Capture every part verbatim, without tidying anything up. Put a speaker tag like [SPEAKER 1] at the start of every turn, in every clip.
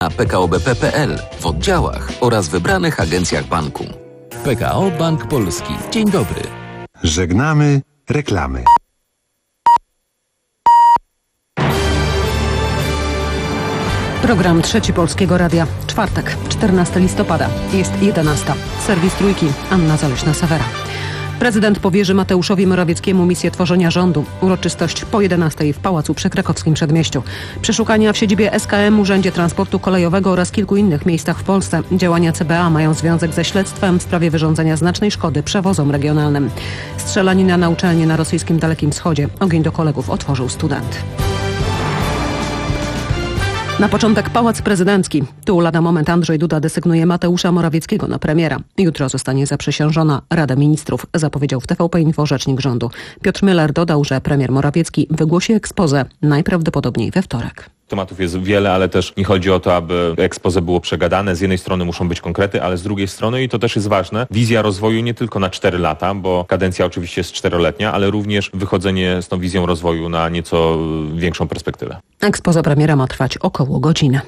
[SPEAKER 1] na p k o b p kropka p l w oddziałach oraz wybranych agencjach banku. P K O Bank Polski. Dzień dobry.
[SPEAKER 2] Żegnamy reklamy.
[SPEAKER 3] Program Trzeci Polskiego Radia. Czwartek, czternastego listopada. Jest jedenasta. Serwis Trójki. Anna Zaleśna-Sawera. Prezydent powierzy Mateuszowi Morawieckiemu misję tworzenia rządu. Uroczystość po jedenastej w Pałacu przy Krakowskim Przedmieściu. Przeszukania w siedzibie S K M, Urzędzie Transportu Kolejowego oraz kilku innych miejscach w Polsce. Działania C B A mają związek ze śledztwem w sprawie wyrządzenia znacznej szkody przewozom regionalnym. Strzelanina na uczelni na rosyjskim Dalekim Wschodzie. Ogień do kolegów otworzył student. Na początek Pałac Prezydencki. Tu lada moment Andrzej Duda desygnuje Mateusza Morawieckiego na premiera. Jutro zostanie zaprzysiężona Rada Ministrów, zapowiedział w T V P Info rzecznik rządu. Piotr Müller dodał, że premier Morawiecki wygłosi exposé najprawdopodobniej we wtorek.
[SPEAKER 4] Tematów jest wiele, ale też nie chodzi o to, aby exposé było przegadane. Z jednej strony muszą być konkrety, ale z drugiej strony, i to też jest ważne, wizja rozwoju nie tylko na cztery lata, bo kadencja oczywiście jest czteroletnia, ale również wychodzenie z tą wizją rozwoju na nieco większą perspektywę.
[SPEAKER 3] Exposé premiera ma trwać około godziny.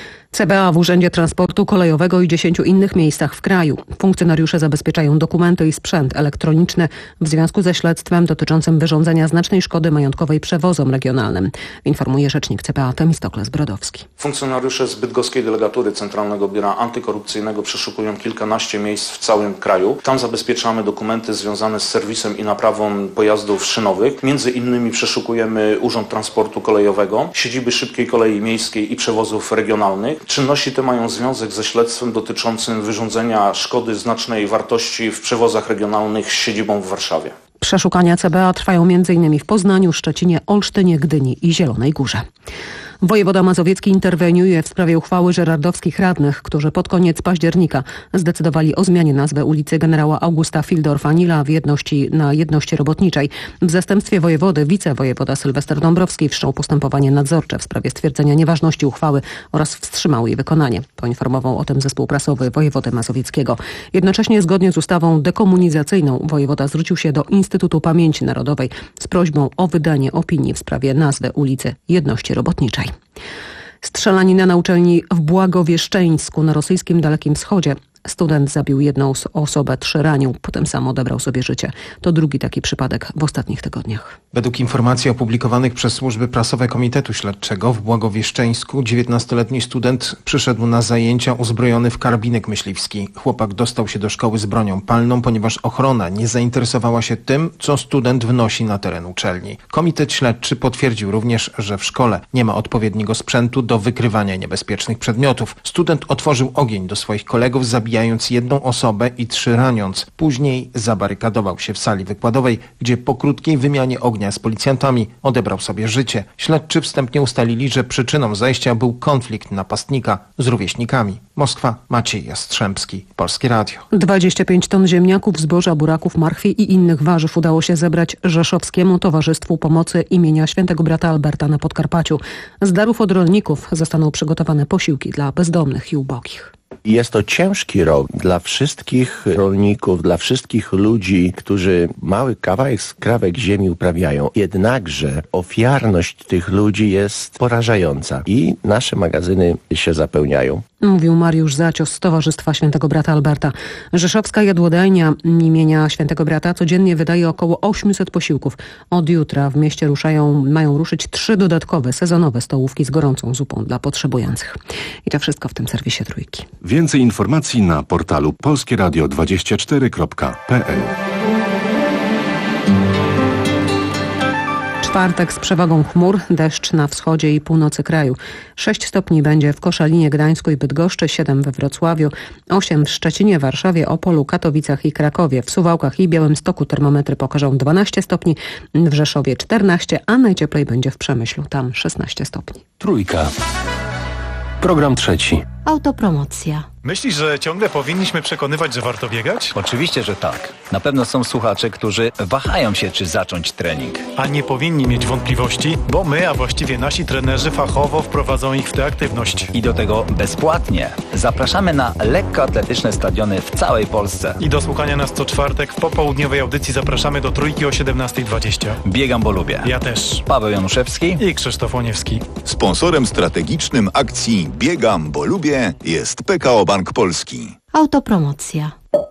[SPEAKER 3] C B A w Urzędzie Transportu Kolejowego i dziesięciu innych miejscach w kraju. Funkcjonariusze zabezpieczają dokumenty i sprzęt elektroniczny w związku ze śledztwem dotyczącym wyrządzenia znacznej szkody majątkowej przewozom regionalnym, informuje rzecznik C B A Temistokles Brodowski.
[SPEAKER 5] Funkcjonariusze z bydgoskiej delegatury Centralnego Biura Antykorupcyjnego przeszukują kilkanaście miejsc w całym kraju. Tam zabezpieczamy dokumenty związane z serwisem i naprawą pojazdów szynowych. Między innymi przeszukujemy Urząd Transportu Kolejowego, siedziby Szybkiej Kolei Miejskiej i przewozów regionalnych. Czynności te mają związek ze śledztwem dotyczącym wyrządzenia szkody znacznej wartości w przewozach regionalnych z siedzibą w Warszawie.
[SPEAKER 3] Przeszukania C B A trwają m.in. w Poznaniu, Szczecinie, Olsztynie, Gdyni i Zielonej Górze. Wojewoda mazowiecki interweniuje w sprawie uchwały żerardowskich radnych, którzy pod koniec października zdecydowali o zmianie nazwy ulicy generała Augusta Fildorfa-Nila w jedności na jedności robotniczej. W zastępstwie wojewody wicewojewoda Sylwester Dąbrowski wszczął postępowanie nadzorcze w sprawie stwierdzenia nieważności uchwały oraz wstrzymał jej wykonanie. Poinformował o tym zespół prasowy wojewody mazowieckiego. Jednocześnie zgodnie z ustawą dekomunizacyjną wojewoda zwrócił się do Instytutu Pamięci Narodowej z prośbą o wydanie opinii w sprawie nazwy ulicy jedności robotniczej. Strzelanina na uczelni w Błagowieszczeńsku na rosyjskim Dalekim Wschodzie. Student zabił jedną osobę, trzy ranił, potem sam odebrał sobie życie. To drugi taki przypadek w ostatnich tygodniach.
[SPEAKER 6] Według informacji opublikowanych przez służby prasowe Komitetu Śledczego w Błagowieszczeńsku dziewiętnastoletni student przyszedł na zajęcia uzbrojony w karabinek myśliwski. Chłopak dostał się do szkoły z bronią palną, ponieważ ochrona nie zainteresowała się tym, co student wnosi na teren uczelni. Komitet Śledczy potwierdził również, że w szkole nie ma odpowiedniego sprzętu do wykrywania niebezpiecznych przedmiotów. Student otworzył ogień do swoich kolegów, zabijając jedną osobę i trzy raniąc. Później zabarykadował się w sali wykładowej, gdzie po krótkiej wymianie ognia z policjantami odebrał sobie życie. Śledczy wstępnie ustalili, że przyczyną zajścia był konflikt napastnika z rówieśnikami. Moskwa, Maciej Jastrzębski, Polskie Radio.
[SPEAKER 3] dwadzieścia pięć ton ziemniaków, zboża, buraków, marchwi i innych warzyw udało się zebrać Rzeszowskiemu Towarzystwu Pomocy imienia Świętego Brata Alberta na Podkarpaciu. Z darów od rolników zostaną przygotowane posiłki dla bezdomnych i ubogich.
[SPEAKER 7] Jest to ciężki rok dla wszystkich rolników, dla wszystkich ludzi, którzy mały kawałek skrawek ziemi uprawiają. Jednakże ofiarność tych ludzi jest porażająca i nasze magazyny się zapełniają.
[SPEAKER 3] Mówił Mariusz Zacios z Towarzystwa Świętego Brata Alberta. Rzeszowska Jadłodajnia imienia Świętego Brata codziennie wydaje około osiemset posiłków. Od jutra w mieście ruszają, mają ruszyć trzy dodatkowe, sezonowe stołówki z gorącą zupą dla potrzebujących. I to wszystko w tym serwisie Trójki.
[SPEAKER 2] Więcej informacji na portalu polskieradio dwadzieścia cztery kropka p l.
[SPEAKER 3] Czwartek z przewagą chmur, deszcz na wschodzie i północy kraju. sześć stopni będzie w Koszalinie, Gdańsku i Bydgoszczy, siedem we Wrocławiu, osiem w Szczecinie, Warszawie, Opolu, Katowicach i Krakowie. W Suwałkach i Białymstoku termometry pokażą dwanaście stopni, w Rzeszowie czternaście, a najcieplej będzie w Przemyślu, tam szesnaście stopni.
[SPEAKER 1] Trójka. Program trzeci.
[SPEAKER 8] Autopromocja.
[SPEAKER 9] Myślisz, że ciągle powinniśmy przekonywać, że warto biegać?
[SPEAKER 10] Oczywiście, że tak. Na pewno są słuchacze, którzy wahają się, czy zacząć trening.
[SPEAKER 9] A nie powinni mieć wątpliwości, bo my, a właściwie nasi trenerzy fachowo wprowadzą ich w tę aktywność.
[SPEAKER 10] I do tego bezpłatnie. Zapraszamy na lekkoatletyczne stadiony w całej Polsce.
[SPEAKER 9] I do słuchania nas co czwartek w popołudniowej audycji zapraszamy do Trójki o siedemnasta dwadzieścia.
[SPEAKER 10] Biegam, bo lubię.
[SPEAKER 9] Ja też.
[SPEAKER 10] Paweł Januszewski
[SPEAKER 9] i Krzysztof Łoniewski.
[SPEAKER 11] Sponsorem strategicznym akcji Biegam, bo lubię jest P K O Bank Polski.
[SPEAKER 8] Autopromocja.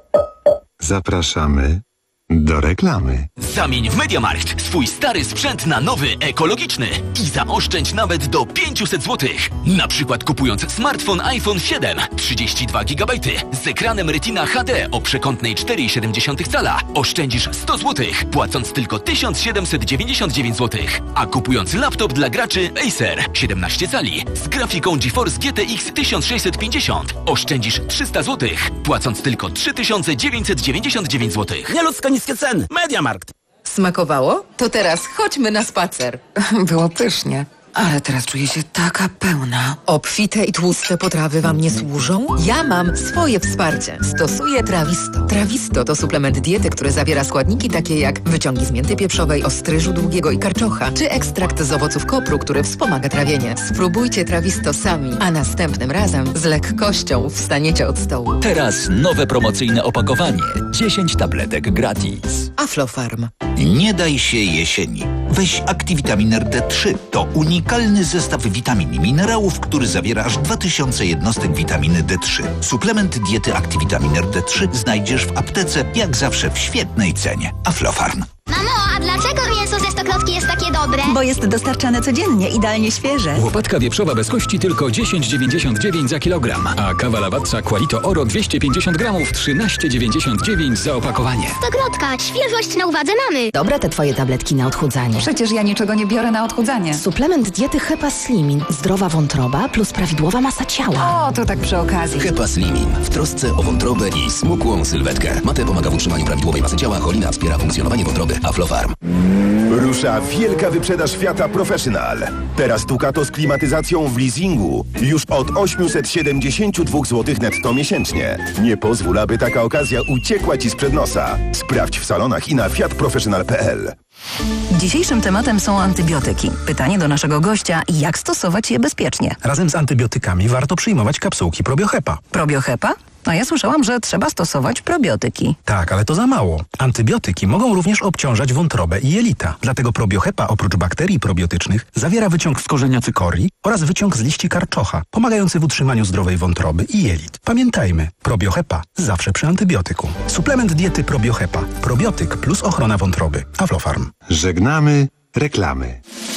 [SPEAKER 2] Zapraszamy do reklamy.
[SPEAKER 12] Zamień w MediaMarkt swój stary sprzęt na nowy, ekologiczny i zaoszczędź nawet do pięćset złotych. Na przykład kupując smartfon iPhone siedem, trzydzieści dwa gigabajty z ekranem Retina H D o przekątnej cztery i siedem cala oszczędzisz sto złotych, płacąc tylko tysiąc siedemset dziewięćdziesiąt dziewięć złotych. A kupując laptop dla graczy Acer siedemnaście cali z grafiką GeForce G T X tysiąc sześćset pięćdziesiąt oszczędzisz trzysta złotych, płacąc tylko trzy tysiące dziewięćset dziewięćdziesiąt dziewięć złotych.
[SPEAKER 13] Nieludzko niskie ceny. MediaMarkt.
[SPEAKER 14] Smakowało? To teraz chodźmy na spacer.
[SPEAKER 15] Było pysznie. Ale teraz czuję się taka pełna.
[SPEAKER 14] Obfite i tłuste potrawy wam nie służą? Ja mam swoje wsparcie. Stosuję Trawisto. Trawisto to suplement diety, który zawiera składniki takie jak wyciągi z mięty pieprzowej, ostryżu długiego i karczocza, czy ekstrakt z owoców kopru, który wspomaga trawienie. Spróbujcie Trawisto sami, a następnym razem z lekkością wstaniecie od stołu.
[SPEAKER 12] Teraz nowe promocyjne opakowanie. dziesięć tabletek gratis.
[SPEAKER 14] Aflofarm.
[SPEAKER 16] Nie daj się jesieni. Weź Activitamin D trzy. To unikalny zestaw witamin i minerałów, który zawiera aż dwa tysiące jednostek witaminy D trzy. Suplement diety Activitamin D trzy znajdziesz w aptece, jak zawsze w świetnej cenie. Aflofarm.
[SPEAKER 17] Mamo, a dlaczego mięso ze Stokrotki jest takie dobre?
[SPEAKER 18] Bo jest dostarczane codziennie, idealnie świeże.
[SPEAKER 19] Łopatka wieprzowa bez kości tylko dziesięć dziewięćdziesiąt dziewięć za kilogram, a kawa Lavazza Qualito Oro dwieście pięćdziesiąt gramów trzynaście dziewięćdziesiąt dziewięć za opakowanie.
[SPEAKER 17] Stokrotka, świeżość na uwadze mamy.
[SPEAKER 14] Dobre te twoje tabletki na odchudzanie.
[SPEAKER 18] Przecież ja niczego nie biorę na odchudzanie.
[SPEAKER 14] Suplement diety Hepa Slimin. Zdrowa wątroba plus prawidłowa masa ciała.
[SPEAKER 18] O, to tak przy okazji.
[SPEAKER 1] Hepa Slimin. W trosce o wątrobę i smukłą sylwetkę. Mate pomaga w utrzymaniu prawidłowej masy ciała, cholina wspiera funkcjonowanie wątroby. Aflofarm.
[SPEAKER 20] Rusza wielka wyprzedaż Fiata Professional. Teraz Ducato z klimatyzacją w leasingu już od osiemset siedemdziesiąt dwa złotych netto miesięcznie. Nie pozwól, aby taka okazja uciekła Ci sprzed nosa. Sprawdź w salonach i na fiat professional kropka p l.
[SPEAKER 18] Dzisiejszym tematem są antybiotyki. Pytanie do naszego gościa, jak stosować je bezpiecznie?
[SPEAKER 21] Razem z antybiotykami warto przyjmować kapsułki Probiohepa.
[SPEAKER 18] Probiohepa? A ja słyszałam, że trzeba stosować probiotyki.
[SPEAKER 21] Tak, ale to za mało. Antybiotyki mogą również obciążać wątrobę i jelita. Dlatego Probiohepa oprócz bakterii probiotycznych zawiera wyciąg z korzenia cykorii oraz wyciąg z liści karczocha, pomagający w utrzymaniu zdrowej wątroby i jelit. Pamiętajmy, Probiohepa zawsze przy antybiotyku. Suplement diety Probiohepa. Probiotyk plus ochrona wątroby. Aflofarm.
[SPEAKER 2] Żegnamy reklamy.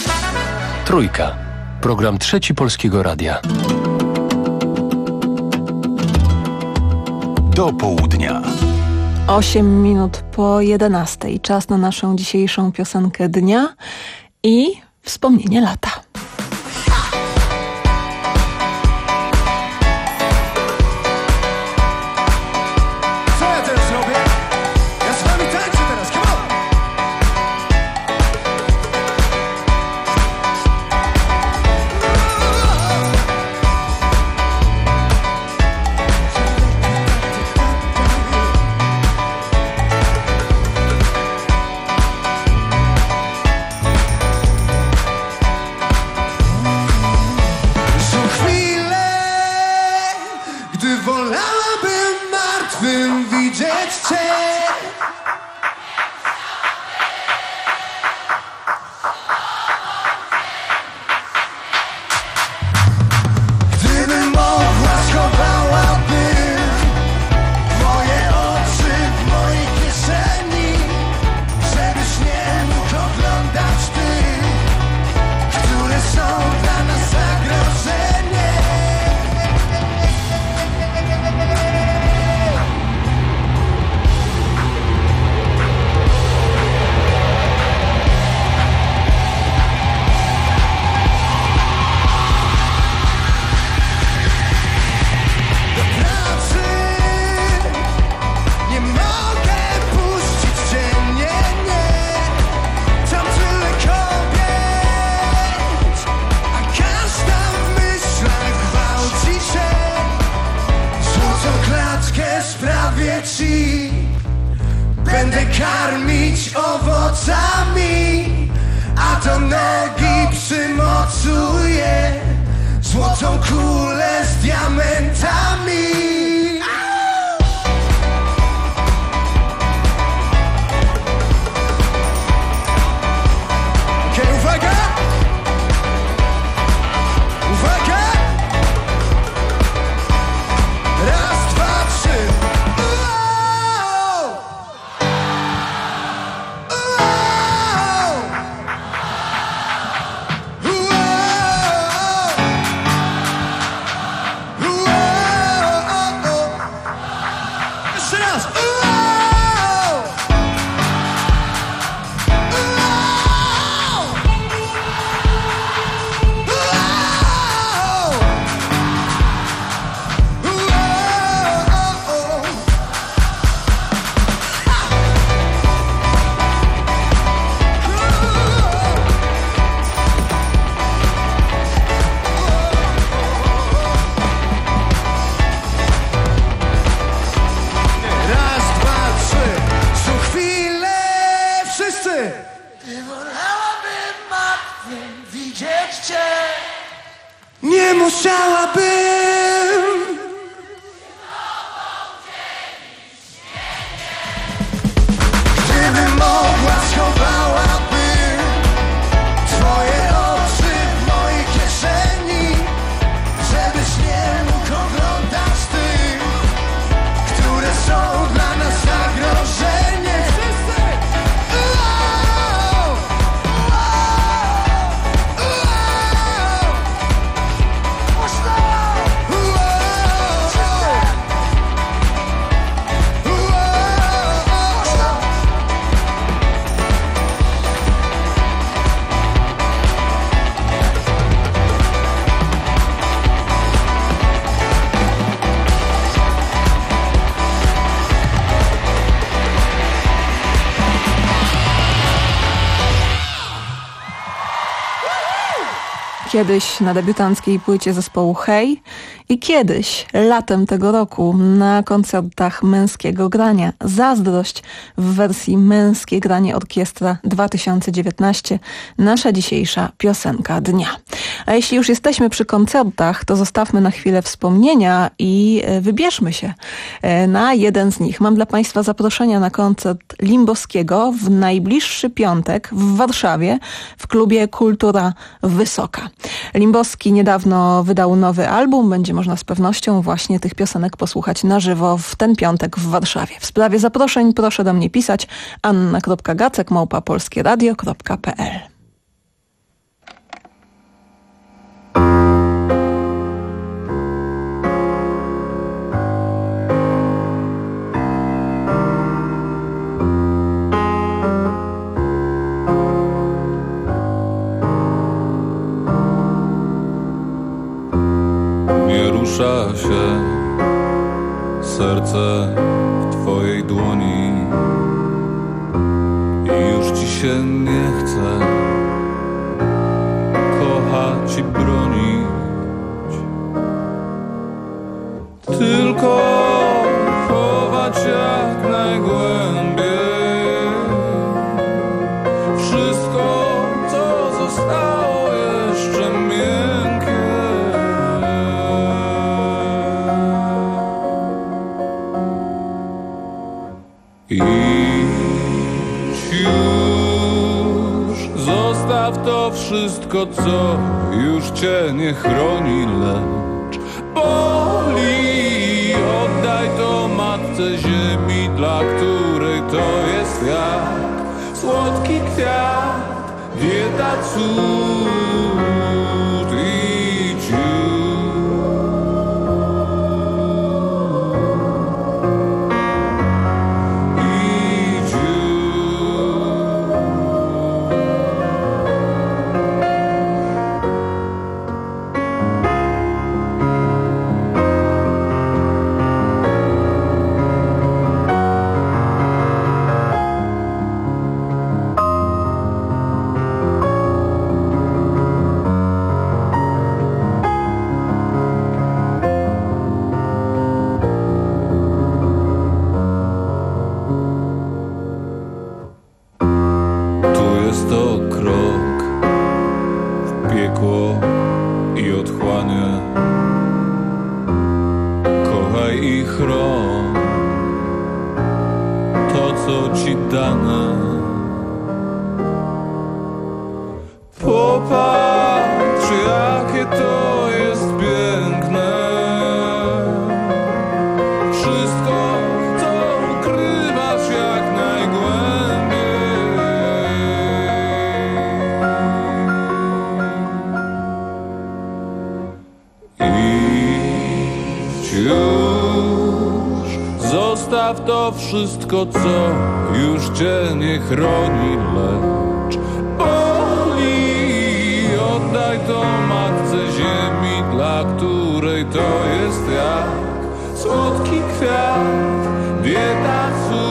[SPEAKER 22] Trójka. Program Trzeci Polskiego Radia.
[SPEAKER 11] Do południa.
[SPEAKER 23] Osiem minut po jedenastej. Czas na naszą dzisiejszą piosenkę dnia i wspomnienie lata.
[SPEAKER 24] Co ja teraz robię? Ja z wami tańczę teraz, come on! daję ci, będę karmić owocami, a do nogi przymocuję złotą kulę z diamentami. Okej, okay, uwaga! Uwaga! Raz, dwa, trzy. Uau! Uau! Uau! Uau! Jeszcze raz! Uau! Raz, dwa, trzy. Co chwilę wszyscy. Ty wolałabym martwym widzieć cię. Nie musiałabym. Gdybym mogła, schowałabym twoje oczy w mojej kieszeni, żebyś nie mógł oglądać tych, które są dla nas zagrożeniem. Wszyscy! Uau! Uau! Uau! Głośno! Uau! Wszyscy! Uau! Głośno!
[SPEAKER 23] Kiedyś na debiutanckiej płycie zespołu Hej i kiedyś, latem tego roku, na koncertach Męskiego Grania. Zazdrość w wersji Męskie Granie Orkiestra dwa tysiące dziewiętnaście. Nasza dzisiejsza piosenka dnia. A jeśli już jesteśmy przy koncertach, to zostawmy na chwilę wspomnienia i wybierzmy się na jeden z nich. Mam dla Państwa zaproszenia na koncert Limbowskiego w najbliższy piątek w Warszawie w klubie Kultura Wysoka. Limbowski niedawno wydał nowy album. Będzie można z pewnością właśnie tych piosenek posłuchać na żywo w ten piątek w Warszawie. W sprawie zaproszeń proszę do mnie pisać anna kropka gacek małpa polskie radio kropka p l.
[SPEAKER 4] Rusza się serce w twojej dłoni i już ci się nie chce kochać i bronić, tylko chować jak najgłębiej wszystko, co zostało jeszcze miękkie. Idź już, zostaw to wszystko, co już cię nie chroni, lecz boli. Oddaj to matce ziemi, dla której to jest jak słodki kwiat, dieta, cud. Idź już. Kochaj i chroń to, co ci dane. Popatrz, jakie to jest piękne. Wszystko, co ukrywasz jak najgłębiej. Idź już, zostaw to wszystko, co już cię nie chroni, lecz oddaj to matce ziemi, dla której to jest jak słodki kwiat, dieta,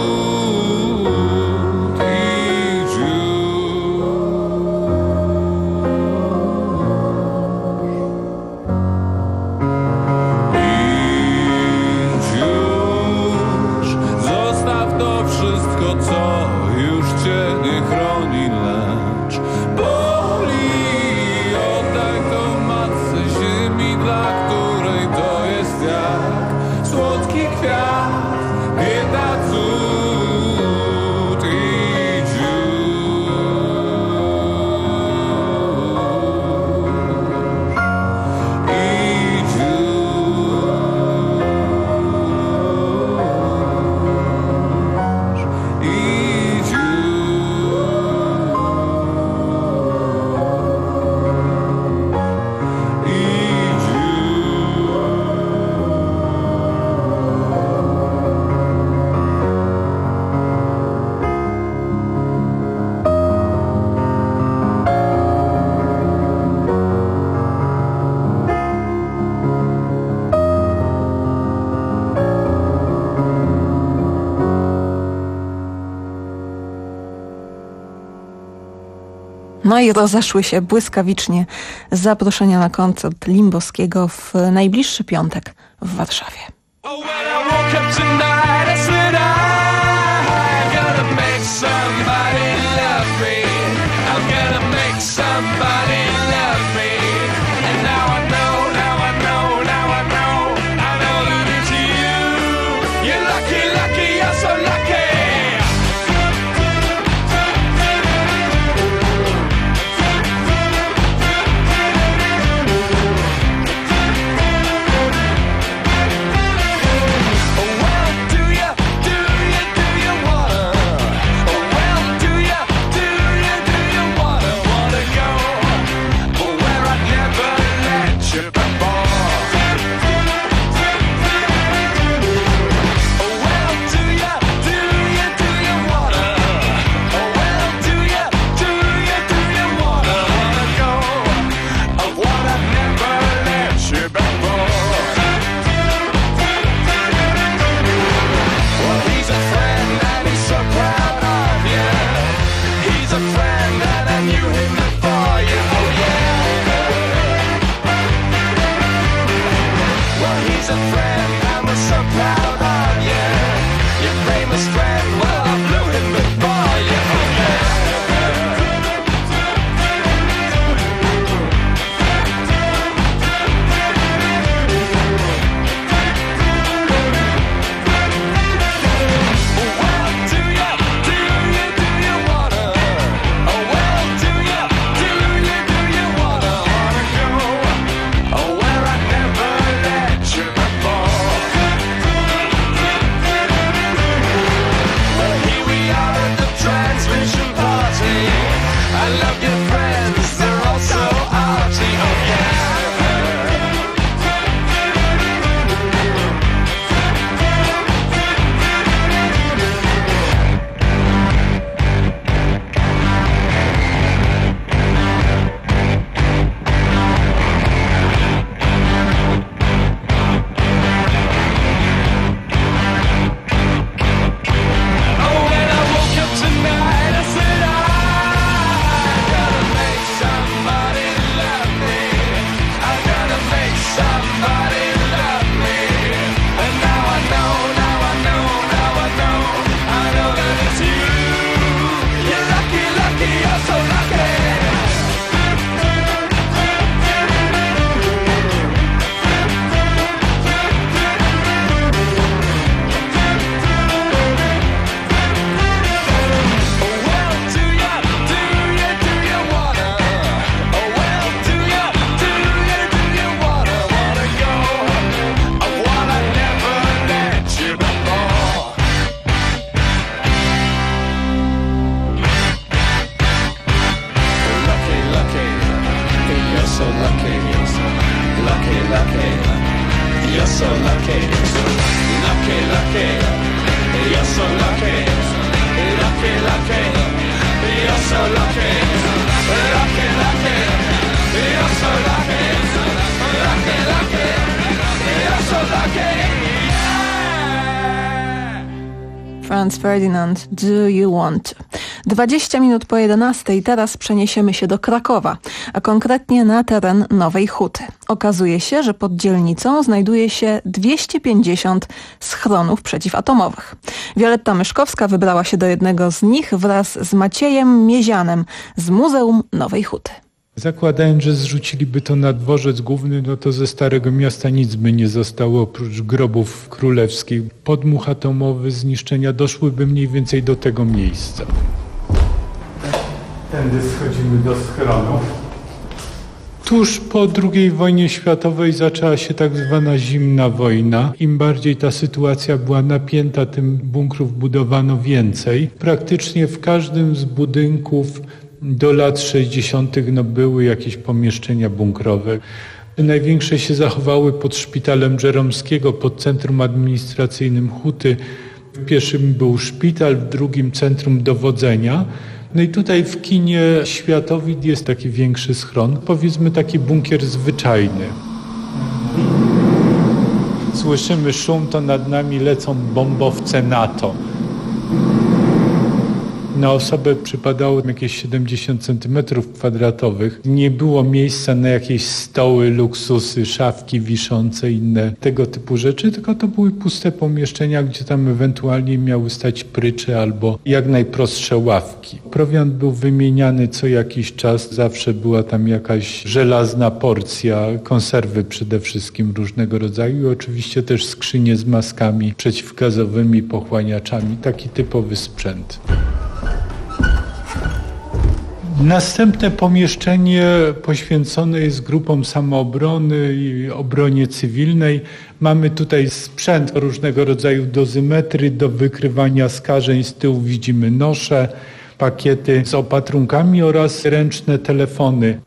[SPEAKER 4] cud. Idź już. Idź już. Zostaw to wszystko, co już cię nie chroni, lecz dla której to jest jak słodki kwiat, bieda, cud. Idź już. Idź już. Idź już.
[SPEAKER 23] No i rozeszły się błyskawicznie zaproszenia na koncert Limbowskiego w najbliższy piątek w Warszawie.
[SPEAKER 4] Oh, where I never let you before. so lucky, lucky, lucky. You're so lucky, lucky, lucky. You're so lucky, lucky, lucky. You're so lucky, lucky, lucky. You're so lucky.
[SPEAKER 23] Franz Ferdinand, Do You Want? dwadzieścia minut po jedenastej, teraz przeniesiemy się do Krakowa, a konkretnie na teren Nowej Huty. Okazuje się, że pod dzielnicą znajduje się dwieście pięćdziesiąt schronów przeciwatomowych. Wioletta Myszkowska wybrała się do jednego z nich wraz z Maciejem Miezianem z Muzeum Nowej Huty.
[SPEAKER 3] Zakładając, że zrzuciliby to na dworzec główny, no to ze Starego Miasta nic by nie zostało oprócz grobów królewskich. Podmuch atomowy, zniszczenia doszłyby mniej więcej do tego miejsca. Tędy schodzimy do schronów. Tuż po drugiej wojnie światowej zaczęła się tak zwana zimna wojna. Im bardziej ta sytuacja była napięta, tym bunkrów budowano więcej. Praktycznie w każdym z budynków do lat sześćdziesiątych no, były jakieś pomieszczenia bunkrowe. Największe się zachowały pod szpitalem Żeromskiego, pod centrum administracyjnym Huty. W pierwszym był szpital, w drugim centrum dowodzenia. No i tutaj w kinie Światowid jest taki większy schron, powiedzmy taki bunkier zwyczajny. Słyszymy szum, to nad nami lecą bombowce NATO. Na osobę przypadało jakieś siedemdziesiąt centymetrów kwadratowych. Nie było miejsca na jakieś stoły, luksusy, szafki wiszące, inne tego typu rzeczy, tylko to były puste pomieszczenia, gdzie tam ewentualnie miały stać prycze albo jak najprostsze ławki. Prowiant był wymieniany co jakiś czas, zawsze była tam jakaś żelazna porcja, konserwy przede wszystkim różnego rodzaju i oczywiście też skrzynie z maskami przeciwgazowymi, pochłaniaczami, taki typowy sprzęt. Następne pomieszczenie poświęcone jest grupom samoobrony i obronie cywilnej. Mamy tutaj sprzęt różnego rodzaju dozymetry do wykrywania skażeń. Z tyłu widzimy nosze, pakiety z opatrunkami oraz ręczne telefony.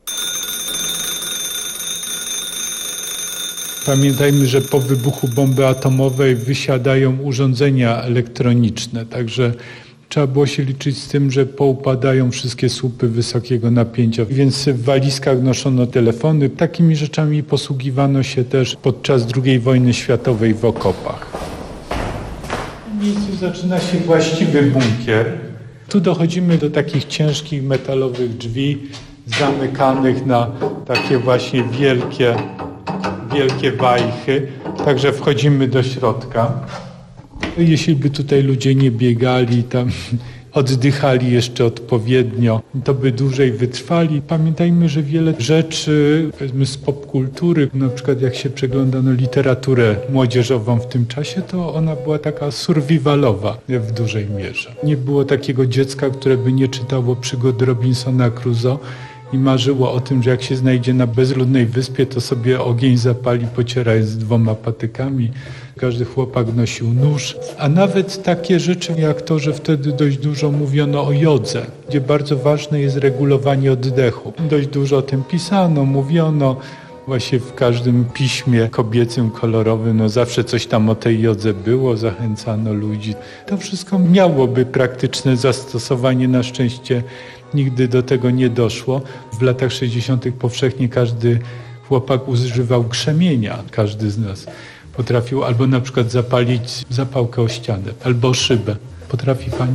[SPEAKER 3] Pamiętajmy, że po wybuchu bomby atomowej wysiadają urządzenia elektroniczne, także trzeba było się liczyć z tym, że poupadają wszystkie słupy wysokiego napięcia, więc w walizkach noszono telefony. Takimi rzeczami posługiwano się też podczas drugiej wojny światowej w okopach. W miejscu zaczyna się właściwy bunkier. Tu dochodzimy do takich ciężkich metalowych drzwi zamykanych na takie właśnie wielkie, wielkie wajchy. Także wchodzimy do środka. Jeśli by tutaj ludzie nie biegali, tam oddychali jeszcze odpowiednio, to by dłużej wytrwali. Pamiętajmy, że wiele rzeczy, powiedzmy z popkultury, na przykład jak się przeglądano literaturę młodzieżową w tym czasie, to ona była taka survivalowa w dużej mierze. Nie było takiego dziecka, które by nie czytało przygód Robinsona Crusoe i marzyło o tym, że jak się znajdzie na bezludnej wyspie, to sobie ogień zapali, pocierając dwoma patykami. Każdy chłopak nosił nóż, a nawet takie rzeczy jak to, że wtedy dość dużo mówiono o jodze, gdzie bardzo ważne jest regulowanie oddechu. Dość dużo o tym pisano, mówiono. Właśnie w każdym piśmie kobiecym, kolorowym, no zawsze coś tam o tej jodze było, zachęcano ludzi. To wszystko miałoby praktyczne zastosowanie, na szczęście nigdy do tego nie doszło. W latach sześćdziesiątych powszechnie każdy chłopak używał krzemienia, każdy z nas potrafił albo na przykład zapalić zapałkę o ścianę, albo szybę. Potrafi pani?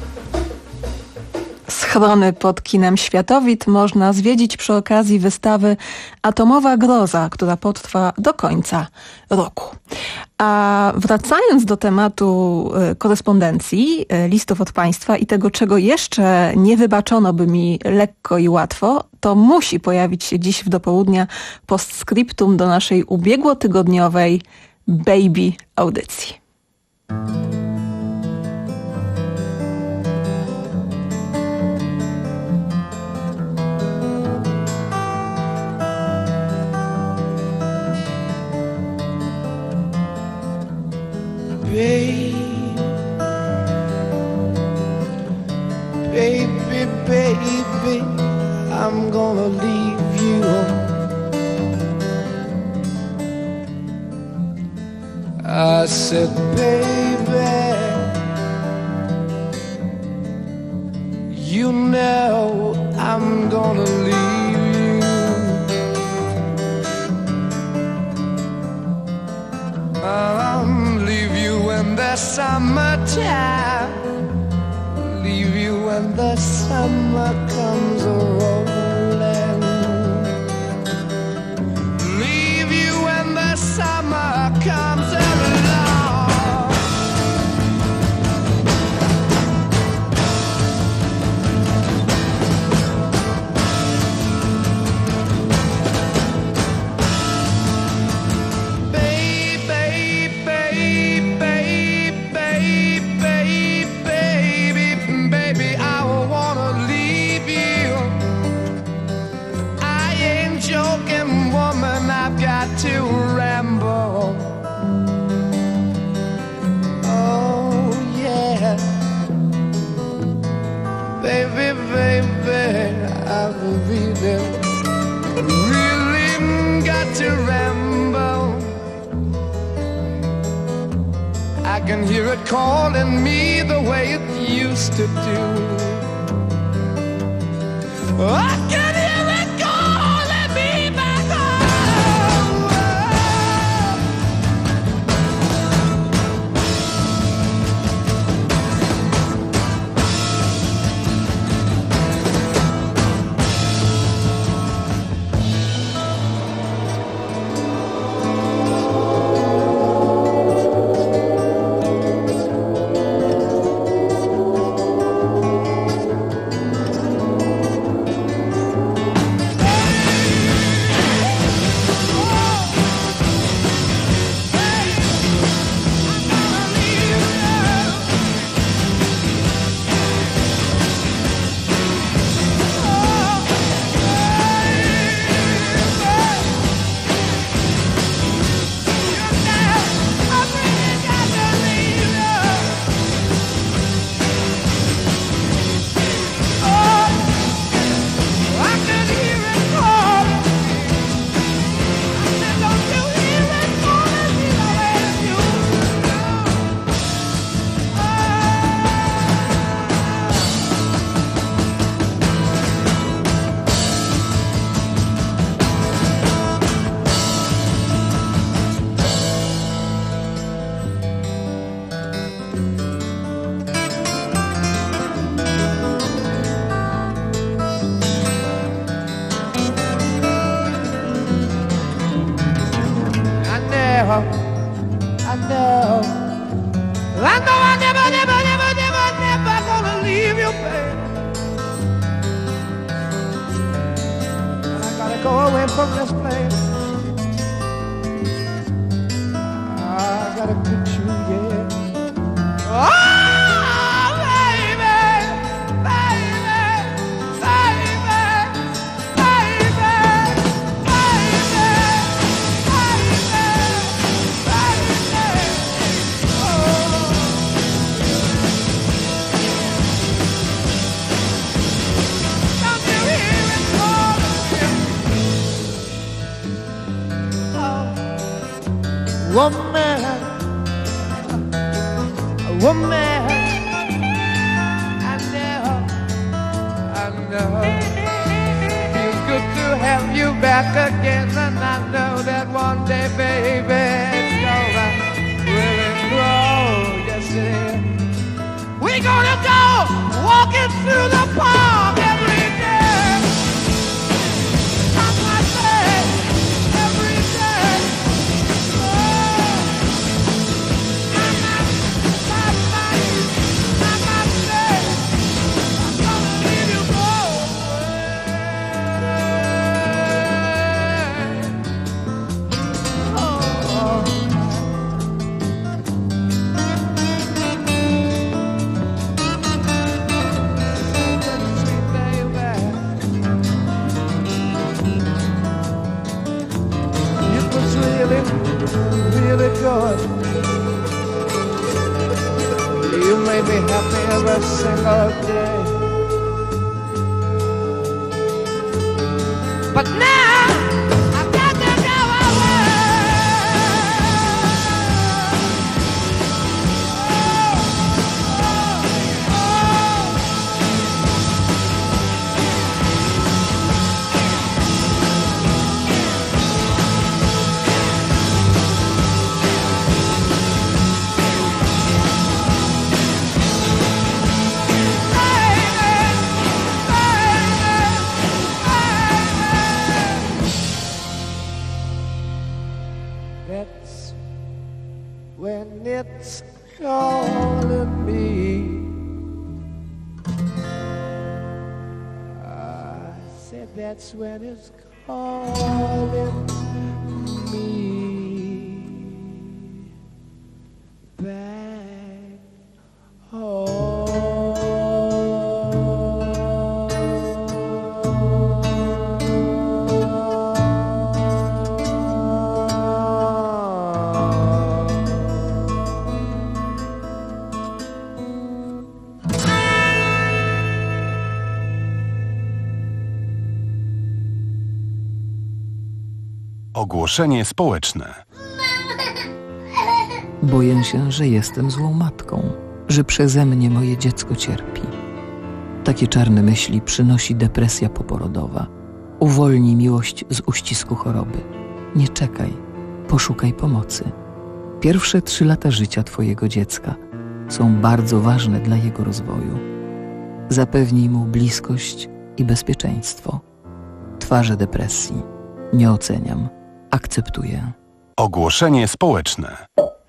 [SPEAKER 23] Schrony pod kinem Światowid można zwiedzić przy okazji wystawy Atomowa Groza, która potrwa do końca roku. A wracając do tematu korespondencji, listów od Państwa i tego, czego jeszcze nie wybaczono by mi lekko i łatwo, to musi pojawić się dziś w dopołudnia postscriptum do naszej ubiegłotygodniowej Baby audycji.
[SPEAKER 4] Baby, baby, baby, I'm gonna leave you. I said, baby, you know I'm gonna leave you. I'll leave you in the summertime, leave you when the summer comes rolling, leave you when the summer comes along. To ramble, oh yeah, baby, baby, I really, really got to ramble. I can hear it calling me the way it used to do. I can hear it calling me back home. I know, I know I never, never, never, never, never gonna leave you, baby. And I gotta go away from this place. I gotta quit you, yeah. Oh! Woman, woman, I know, I know. Feels good to have you back again, and I know that one day, baby, it's gonna really grow. Yes, it is. We're gonna go walking through the park every day. I might say every day. Really good. You made me happy every single day. But now I've got to go away. when it's calling me. I said that's when it's calling me back home.
[SPEAKER 2] Ogłoszenie społeczne.
[SPEAKER 5] Boję się, że jestem złą matką, że przeze mnie moje dziecko cierpi. Takie czarne myśli przynosi depresja poporodowa. Uwolnij miłość z uścisku choroby. Nie czekaj, poszukaj pomocy. Pierwsze trzy lata życia twojego dziecka są bardzo ważne dla jego rozwoju. Zapewnij mu bliskość i bezpieczeństwo. Twarze depresji nie oceniam, akceptuję.
[SPEAKER 2] Ogłoszenie społeczne.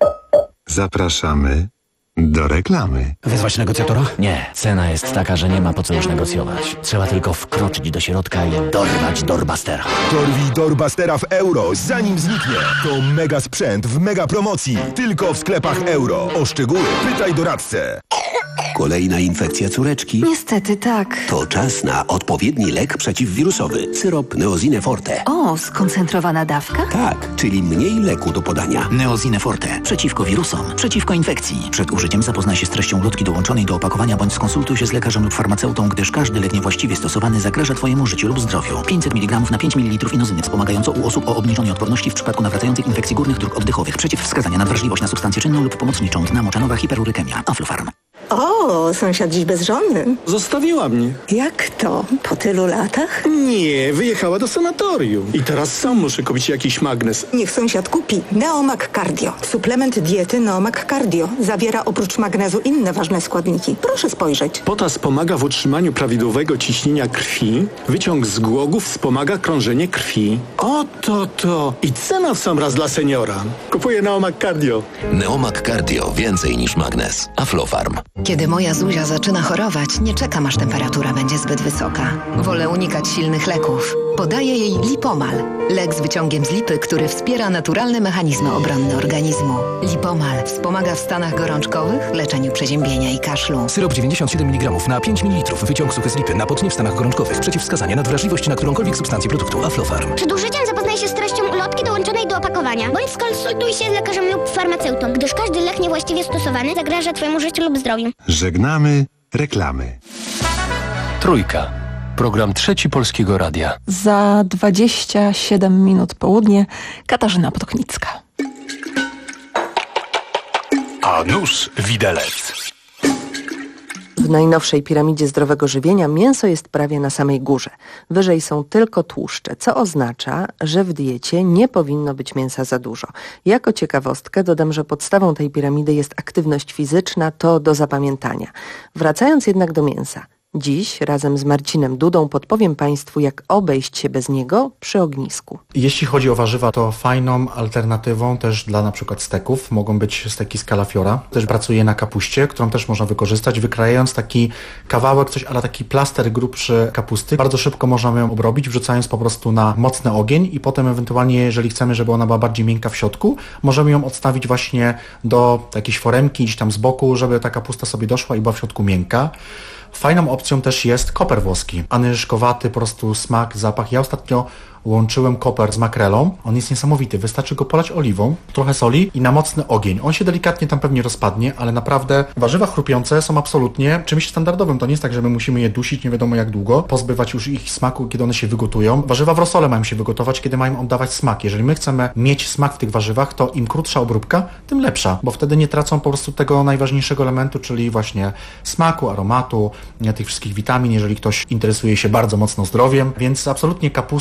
[SPEAKER 2] Zapraszamy do reklamy.
[SPEAKER 13] Wezwać negocjatora? Nie, cena jest taka, że nie ma po co już negocjować. Trzeba tylko wkroczyć do środka i dorwać Doorbustera.
[SPEAKER 20] Dorwij Doorbustera w euro, zanim zniknie. To mega sprzęt w mega promocji. Tylko w sklepach euro. O szczegóły pytaj doradcę.
[SPEAKER 6] Kolejna infekcja córeczki?
[SPEAKER 18] Niestety tak.
[SPEAKER 6] To czas na odpowiedni lek przeciwwirusowy. Syrop Neosine Forte.
[SPEAKER 18] O, skoncentrowana dawka?
[SPEAKER 6] Tak, czyli mniej leku do podania.
[SPEAKER 12] Neosine Forte. Przeciwko wirusom, przeciwko infekcji. Przed użyciem zapoznaj się z treścią ulotki dołączonej do opakowania bądź skonsultuj się z lekarzem lub farmaceutą, gdyż każdy lek niewłaściwie stosowany zagraża Twojemu życiu lub zdrowiu. pięćset miligramów na pięć mililitrów inozyny wspomagająco u osób o obniżonej odporności w przypadku nawracających infekcji górnych dróg oddechowych. Przeciwwskazania na wrażliwość na substancję czynną lub pomocniczą. Dna moczanowa, hiperurykemia. Aflofarm.
[SPEAKER 7] O, sąsiad dziś bezżonny.
[SPEAKER 10] Zostawiła mnie.
[SPEAKER 7] Jak to? Po tylu latach?
[SPEAKER 10] Nie, wyjechała do sanatorium. I teraz sam muszę kupić jakiś magnes.
[SPEAKER 7] Niech sąsiad kupi Neomag Cardio. Suplement diety Neomag Cardio. Zawiera oprócz magnezu inne ważne składniki. Proszę spojrzeć.
[SPEAKER 10] Potas pomaga w utrzymaniu prawidłowego ciśnienia krwi. Wyciąg z głogów wspomaga krążenie krwi. Oto to. I cena w sam raz dla seniora. Kupuję Neomag Cardio.
[SPEAKER 1] Neomag Cardio. Więcej niż magnes. Aflofarm.
[SPEAKER 18] Kiedy moja Zuzia zaczyna chorować, nie czekam, aż temperatura będzie zbyt wysoka. Wolę unikać silnych leków. Podaję jej Lipomal. Lek z wyciągiem z lipy, który wspiera naturalne mechanizmy obronne organizmu. Lipomal wspomaga w stanach gorączkowych, leczeniu przeziębienia i kaszlu.
[SPEAKER 19] Syrop dziewięćdziesiąt siedem miligramów na pięć mililitrów. Wyciąg suchy z lipy na potnie w stanach gorączkowych. Przeciwwskazania nadwrażliwość na którąkolwiek substancję produktu. Aflofarm.
[SPEAKER 17] Przed użyciem zapoznaj się z treścią ulotki dołączonej do opakowania, bądź skonsultuj się z lekarzem lub farmaceutą, gdyż każdy lek niewłaściwie stosowany zagraża Twojemu życiu lub zdrowiu.
[SPEAKER 2] Żegnamy reklamy.
[SPEAKER 22] Trójka. Program Trzeci Polskiego Radia.
[SPEAKER 23] Za dwadzieścia siedem minut południe Katarzyna Potoknicka.
[SPEAKER 2] A nuż widelec.
[SPEAKER 25] W najnowszej piramidzie zdrowego żywienia mięso jest prawie na samej górze. Wyżej są tylko tłuszcze, co oznacza, że w diecie nie powinno być mięsa za dużo. Jako ciekawostkę dodam, że podstawą tej piramidy jest aktywność fizyczna, to do zapamiętania. Wracając jednak do mięsa. Dziś razem z Marcinem Dudą podpowiem Państwu, jak obejść się bez niego przy ognisku.
[SPEAKER 26] Jeśli chodzi o warzywa, to fajną alternatywą też dla na przykład steków mogą być steki z kalafiora. Też pracuję na kapuście, którą też można wykorzystać, wykrajając taki kawałek, coś ale taki plaster grubszy kapusty. Bardzo szybko możemy ją obrobić, wrzucając po prostu na mocny ogień i potem ewentualnie, jeżeli chcemy, żeby ona była bardziej miękka w środku, możemy ją odstawić właśnie do jakiejś foremki gdzieś tam z boku, żeby ta kapusta sobie doszła i była w środku miękka. Fajną opcją też jest koper włoski. Anyszkowaty po prostu smak, zapach. Ja ostatnio łączyłem koper z makrelą. On jest niesamowity. Wystarczy go polać oliwą, trochę soli i na mocny ogień. On się delikatnie tam pewnie rozpadnie, ale naprawdę warzywa chrupiące są absolutnie czymś standardowym. To nie jest tak, że my musimy je dusić nie wiadomo jak długo, pozbywać już ich smaku, kiedy one się wygotują. Warzywa w rosole mają się wygotować, kiedy mają oddawać smak. Jeżeli my chcemy mieć smak w tych warzywach, to im krótsza obróbka, tym lepsza, bo wtedy nie tracą po prostu tego najważniejszego elementu, czyli właśnie smaku, aromatu, tych wszystkich witamin, jeżeli ktoś interesuje się bardzo mocno zdrowiem. Więc absolutnie kapusta, takie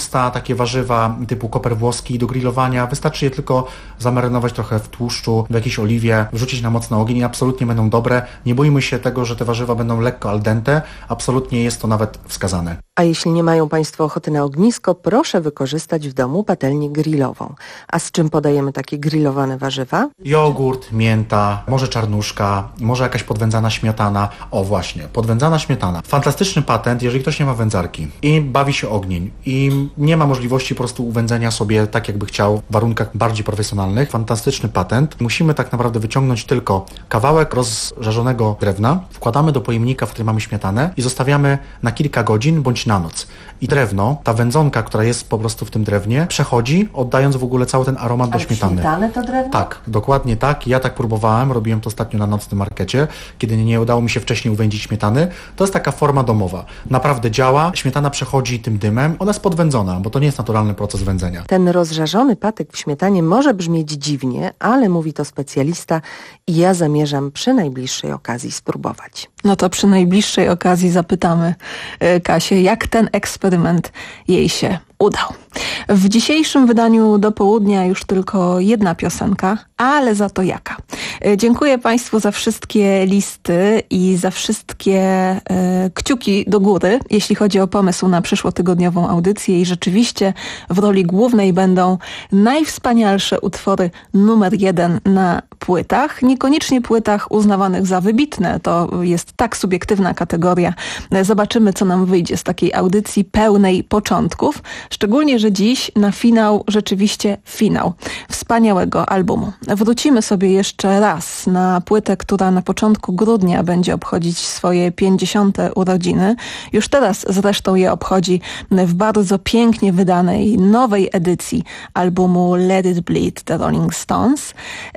[SPEAKER 26] takie warzywa typu koper włoski do grillowania. Wystarczy je tylko zamarynować trochę w tłuszczu, w jakiejś oliwie, wrzucić na mocny ogień i absolutnie będą dobre. Nie bójmy się tego, że te warzywa będą lekko al dente. Absolutnie jest to nawet wskazane.
[SPEAKER 25] A jeśli nie mają Państwo ochoty na ognisko, proszę wykorzystać w domu patelnię grillową. A z czym podajemy takie grillowane warzywa?
[SPEAKER 26] Jogurt, mięta, może czarnuszka, może jakaś podwędzana śmietana. O właśnie, podwędzana śmietana. Fantastyczny patent, jeżeli ktoś nie ma wędzarki i bawi się ogniem i nie ma możliwości po prostu uwędzenia sobie tak, jakby chciał, w warunkach bardziej profesjonalnych. Fantastyczny patent. Musimy tak naprawdę wyciągnąć tylko kawałek rozżarzonego drewna, wkładamy do pojemnika, w którym mamy śmietanę i zostawiamy na kilka godzin bądź na noc. I drewno, ta wędzonka, która jest po prostu w tym drewnie, przechodzi, oddając w ogóle cały ten aromat do śmietany.
[SPEAKER 25] Śmietane to drewno?
[SPEAKER 26] Tak, dokładnie tak. Ja tak próbowałem, robiłem to ostatnio na nocnym markecie, kiedy nie udało mi się wcześniej uwędzić śmietany. To jest taka forma domowa. Naprawdę działa, śmietana przechodzi tym dymem, ona jest podwędzona, bo to nie jest naturalny proces wędzenia.
[SPEAKER 25] Ten rozżarzony patyk w śmietanie może brzmieć dziwnie, ale mówi to specjalista i ja zamierzam przy najbliższej okazji spróbować.
[SPEAKER 23] No to przy najbliższej okazji zapytamy Kasię, jak ten eksperyment jej się udał. W dzisiejszym wydaniu do południa już tylko jedna piosenka, ale za to jaka. Dziękuję Państwu za wszystkie listy i za wszystkie e, kciuki do góry, jeśli chodzi o pomysł na przyszłotygodniową audycję i rzeczywiście w roli głównej będą najwspanialsze utwory numer jeden na płytach, niekoniecznie płytach uznawanych za wybitne, to jest tak subiektywna kategoria. Zobaczymy, co nam wyjdzie z takiej audycji pełnej początków, szczególnie, że dziś na finał rzeczywiście finał wspaniałego albumu. Wrócimy sobie jeszcze raz na płytę, która na początku grudnia będzie obchodzić swoje pięćdziesiąte urodziny. Już teraz zresztą je obchodzi w bardzo pięknie wydanej nowej edycji albumu Let It Bleed The Rolling Stones.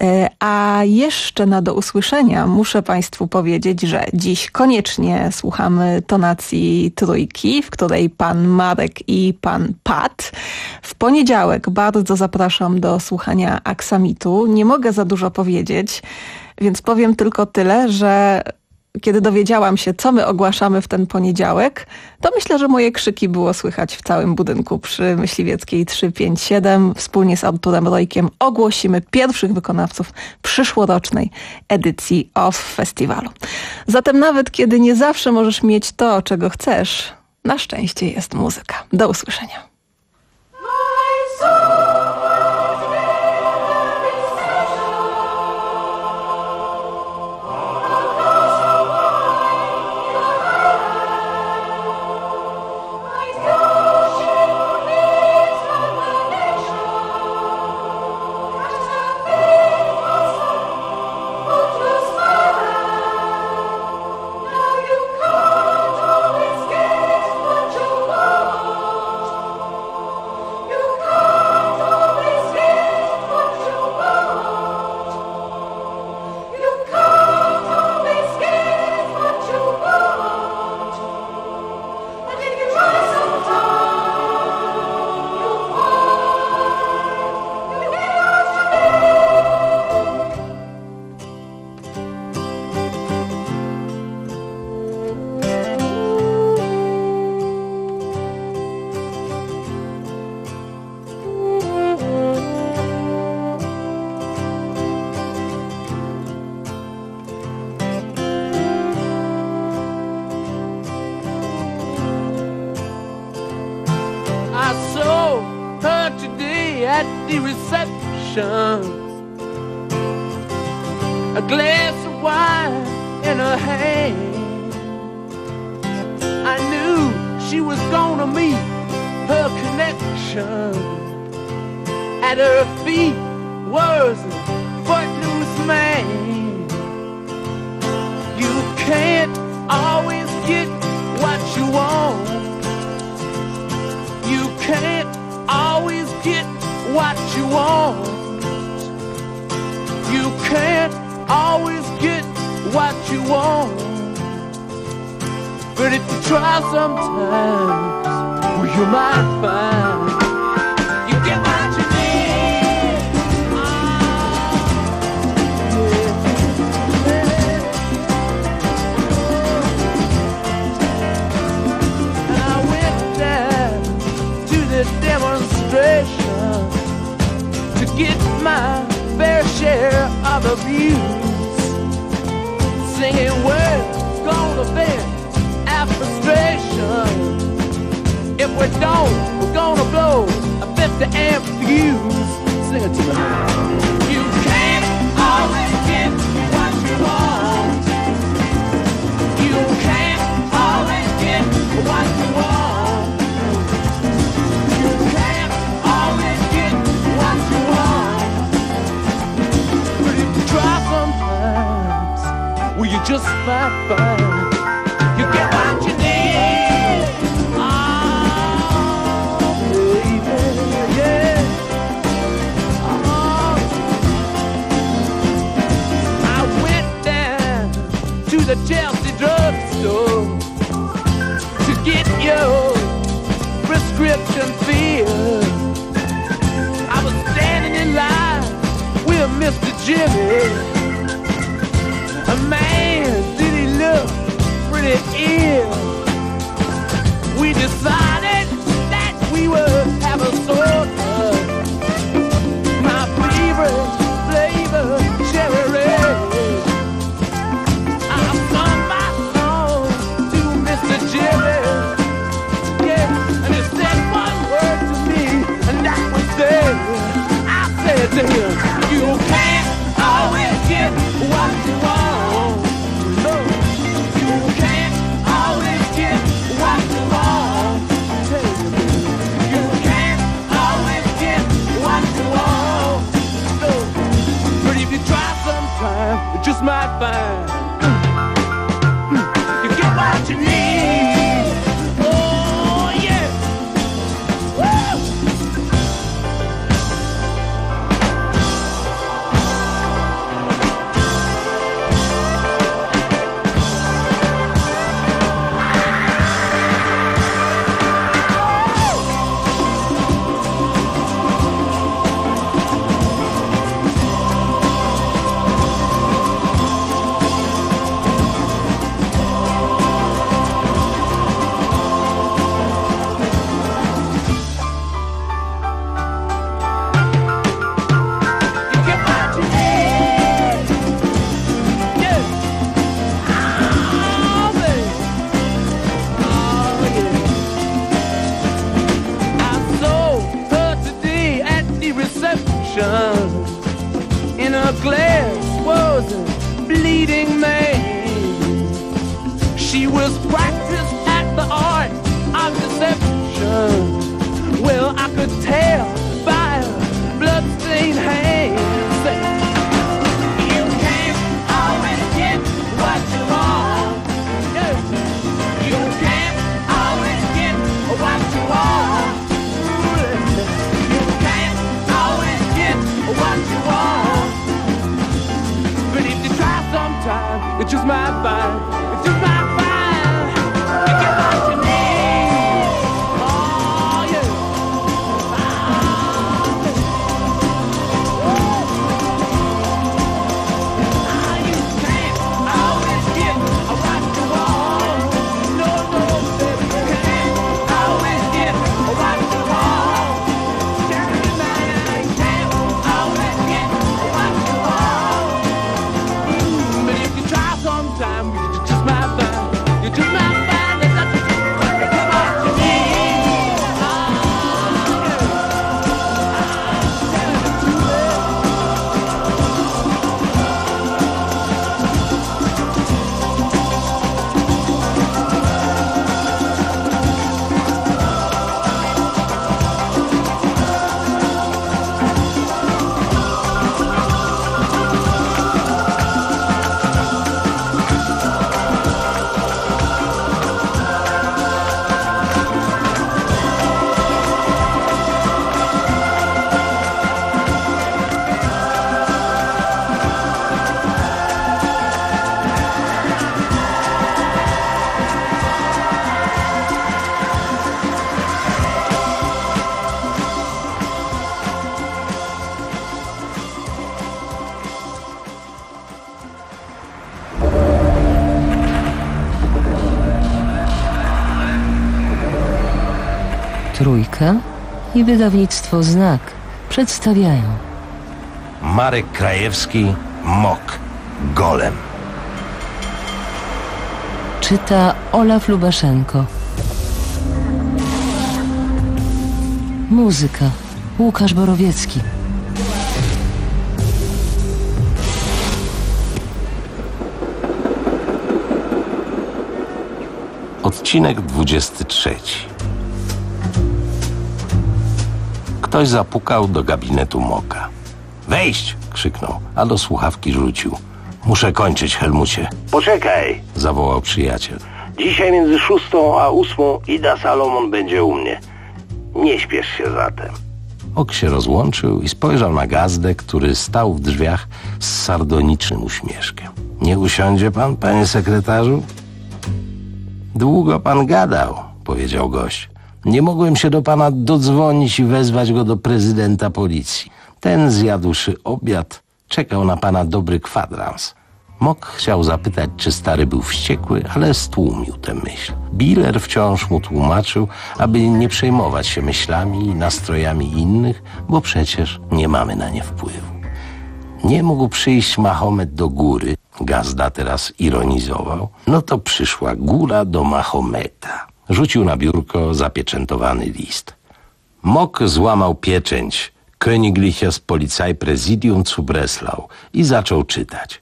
[SPEAKER 23] A jeszcze na do usłyszenia muszę Państwu powiedzieć, że dziś koniecznie słuchamy tonacji trójki, w której pan Marek i pan Pat. W poniedziałek bardzo zapraszam do słuchania Aksamitu. Nie mogę za dużo powiedzieć, więc powiem tylko tyle, że kiedy dowiedziałam się, co my ogłaszamy w ten poniedziałek, to myślę, że moje krzyki było słychać w całym budynku przy Myśliwieckiej trzysta pięćdziesiąt siedem. Wspólnie z Arturem Rojkiem ogłosimy pierwszych wykonawców przyszłorocznej edycji O F F Festiwalu. Zatem nawet kiedy nie zawsze możesz mieć to, czego chcesz, na szczęście jest muzyka. Do usłyszenia.
[SPEAKER 4] A glass of wine in her hand. I knew she was gonna meet her connection. At her feet was a footloose man. You can't always get what you want. You can't always get what you want. You can't always get what you want. But if you try sometimes, well, you might find you get what you need. Oh, yeah. And I went down to the demonstration. abuse, singing words gonna vent our frustration. If we don't, we're gonna blow a fifty amp fuse. Sing it to me. You can't always get what you want. You can't always get what you want. You can't always get what you want. But if you try sometimes, well, you just might find you get what you need. Oh, baby, yeah. Oh. I went down to the Chelsea drugstore to get your prescription filled. I was standing in line with Mister Jimmy. A man, did he look pretty ill. We decided that we would have a soda. My favorite flavor, cherry red. I sung my song to Mister Jimmy. Yeah, and he said one word to me, and that was there. I said to him, you can't always get what you want. No, you can't always get what you want. You can't always get what you want. No, but if you try sometime, you just might find you get what you need. Oh yeah. Woo! In her glass was a bleeding man. She was practiced at the art of deception. Well, I could tell by her bloodstained hands. You can't always get what you want. You can't always get what you want. What you want. But if you try sometime, you just might find, you just might find, you get what you need. Oh yeah. Ah, you can't always get what you want. No, no, baby, you can't always get what you want. Time you just might find, you just might find that that's what you need. Ah,
[SPEAKER 8] Trójka i wydawnictwo Znak przedstawiają
[SPEAKER 9] Marek Krajewski
[SPEAKER 8] Mok. Golem.
[SPEAKER 9] Czyta Olaf Lubaszenko. Muzyka Łukasz Borowiecki.
[SPEAKER 8] Odcinek dwudziesty trzeci. Ktoś zapukał do gabinetu Moka. Wejść! Krzyknął, a do słuchawki rzucił. Muszę kończyć, Helmucie.
[SPEAKER 14] Poczekaj,
[SPEAKER 8] Zawołał przyjaciel.
[SPEAKER 14] dzisiaj między szóstą a ósmą Ida Salomon będzie u mnie. Nie śpiesz się zatem.
[SPEAKER 8] Mok się rozłączył i spojrzał na Gazdę, który stał w drzwiach z sardonicznym uśmieszkiem. Nie usiądzie pan, panie sekretarzu? Długo pan gadał, powiedział gość. Nie mogłem się do pana dodzwonić i wezwać go do prezydenta policji. Ten, zjadłszy obiad, czekał na pana dobry kwadrans. Mok chciał zapytać, czy stary był wściekły, ale stłumił tę myśl. Biller wciąż mu tłumaczył, aby nie przejmować się myślami i nastrojami innych, bo przecież nie mamy na nie wpływu. Nie mógł przyjść Mahomet do góry, Gazda teraz ironizował, no to przyszła góra do Mahometa. Rzucił na biurko zapieczętowany list. Mok złamał pieczęć Königliches Polizeipräsidium zu Breslau i zaczął czytać.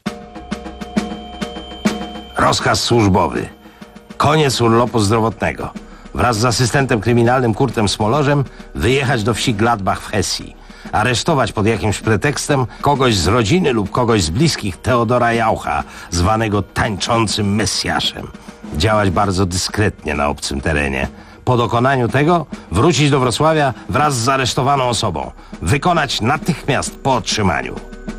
[SPEAKER 8] Rozkaz służbowy. Koniec urlopu zdrowotnego. Wraz z asystentem kryminalnym Kurtem Smolorzem wyjechać do wsi Gladbach w Hesji. Aresztować pod jakimś pretekstem kogoś z rodziny lub kogoś z bliskich Teodora Jaucha, zwanego tańczącym Mesjaszem. Działać bardzo dyskretnie na obcym terenie. Po dokonaniu tego wrócić do Wrocławia wraz z aresztowaną osobą. Wykonać natychmiast po otrzymaniu.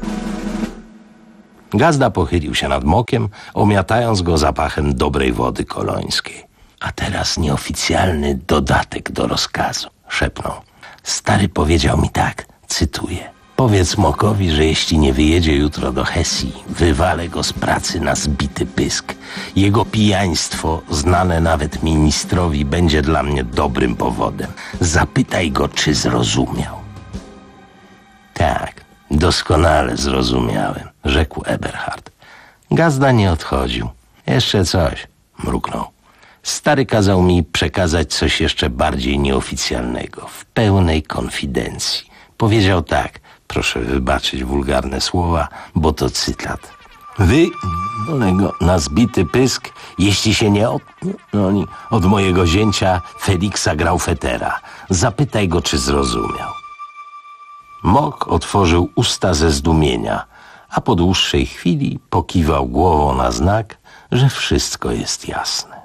[SPEAKER 8] Gazda pochylił się nad Mokiem, omiatając go zapachem dobrej wody kolońskiej. A teraz nieoficjalny dodatek do rozkazu, szepnął. Stary powiedział mi tak, cytuję. Powiedz Mokowi, że jeśli nie wyjedzie jutro do Hesji, wywalę go z pracy na zbity pysk. Jego pijaństwo, znane nawet ministrowi, będzie dla mnie dobrym powodem. Zapytaj go, czy zrozumiał. Tak, doskonale zrozumiałem, rzekł Eberhard. Gazda nie odchodził. Jeszcze coś, mruknął. Stary kazał mi przekazać coś jeszcze bardziej nieoficjalnego, w pełnej konfidencji. Powiedział tak, proszę wybaczyć wulgarne słowa, bo to cytat. Wy, go na zbity pysk, jeśli się nie od, no, od mojego zięcia Feliksa Graufetera. Zapytaj go, czy zrozumiał. Mok otworzył usta ze zdumienia, a po dłuższej chwili pokiwał głową na znak, że wszystko jest jasne.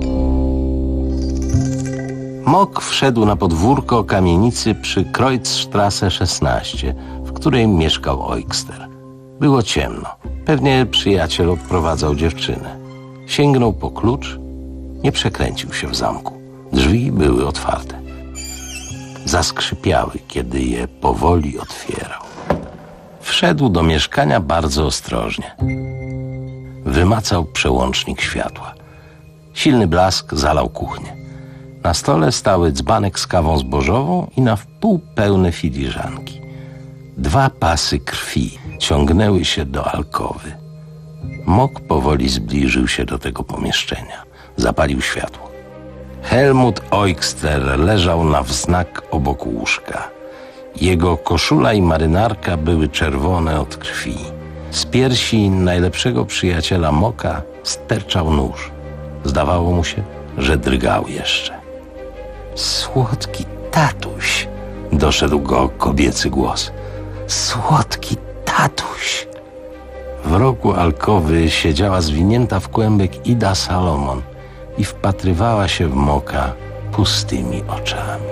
[SPEAKER 8] Mok wszedł na podwórko kamienicy przy Kreuzstrasse szesnaście, w której mieszkał Eugster. Było ciemno. Pewnie przyjaciel odprowadzał dziewczynę. Sięgnął po klucz, nie przekręcił się w zamku. Drzwi były otwarte. Zaskrzypiały, kiedy je powoli otwierał. Wszedł do mieszkania bardzo ostrożnie. Wymacał przełącznik światła. Silny blask zalał kuchnię. Na stole stały dzbanek z kawą zbożową i na wpół pełne filiżanki. Dwa pasy krwi ciągnęły się do alkowy. Mok powoli zbliżył się do tego pomieszczenia. Zapalił światło. Helmut Eugster leżał na wznak obok łóżka. Jego koszula i marynarka były czerwone od krwi. Z piersi najlepszego przyjaciela Moka sterczał nóż. Zdawało mu się, że drgał jeszcze. Słodki tatuś, doszedł go kobiecy głos. Słodki tatuś. W rogu alkowy siedziała zwinięta w kłębek Ida Salomon i wpatrywała się w Moka pustymi oczami.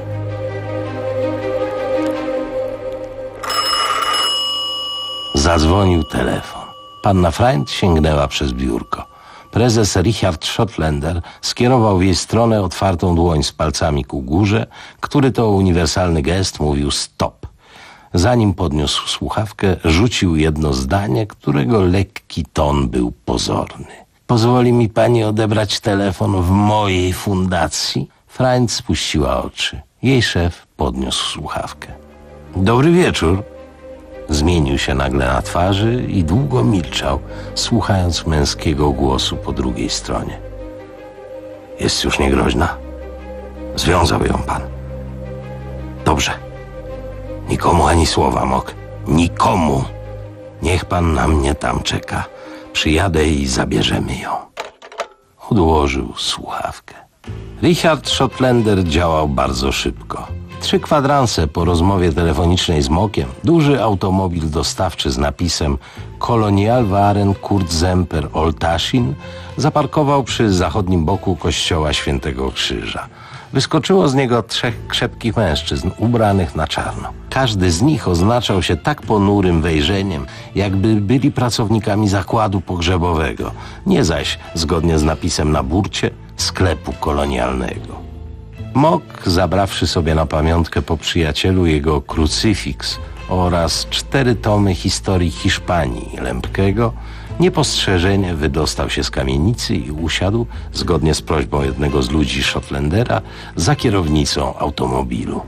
[SPEAKER 8] Zadzwonił telefon. Panna Freund sięgnęła przez biurko. Prezes Richard Schottländer skierował w jej stronę otwartą dłoń z palcami ku górze, który to uniwersalny gest mówił stop. Zanim podniósł słuchawkę, rzucił jedno zdanie, którego lekki ton był pozorny. Pozwoli mi pani odebrać telefon w mojej fundacji? Freund spuściła oczy. Jej szef podniósł słuchawkę. Dobry wieczór. zmienił się nagle na twarzy i długo milczał, słuchając męskiego głosu po drugiej stronie. Jest już niegroźna? Związał ją pan. Dobrze. Nikomu ani słowa, Mok. Nikomu. Niech pan na mnie tam czeka. Przyjadę i zabierzemy ją. Odłożył słuchawkę. Richard Shotlander działał bardzo szybko. Trzy kwadranse po rozmowie telefonicznej z Mokiem duży automobil dostawczy z napisem Kolonialwaren Kurzemper Oltaschin zaparkował przy zachodnim boku kościoła Świętego Krzyża. Wyskoczyło z niego trzech krzepkich mężczyzn ubranych na czarno. Każdy z nich oznaczał się tak ponurym wejrzeniem, jakby byli pracownikami zakładu pogrzebowego, nie zaś, zgodnie z napisem na burcie, sklepu kolonialnego. Mok, zabrawszy sobie na pamiątkę po przyjacielu jego krucyfiks oraz cztery tomy historii Hiszpanii Lempkego, niepostrzeżenie wydostał się z kamienicy i usiadł, zgodnie z prośbą jednego z ludzi Shotlandera, za kierownicą automobilu.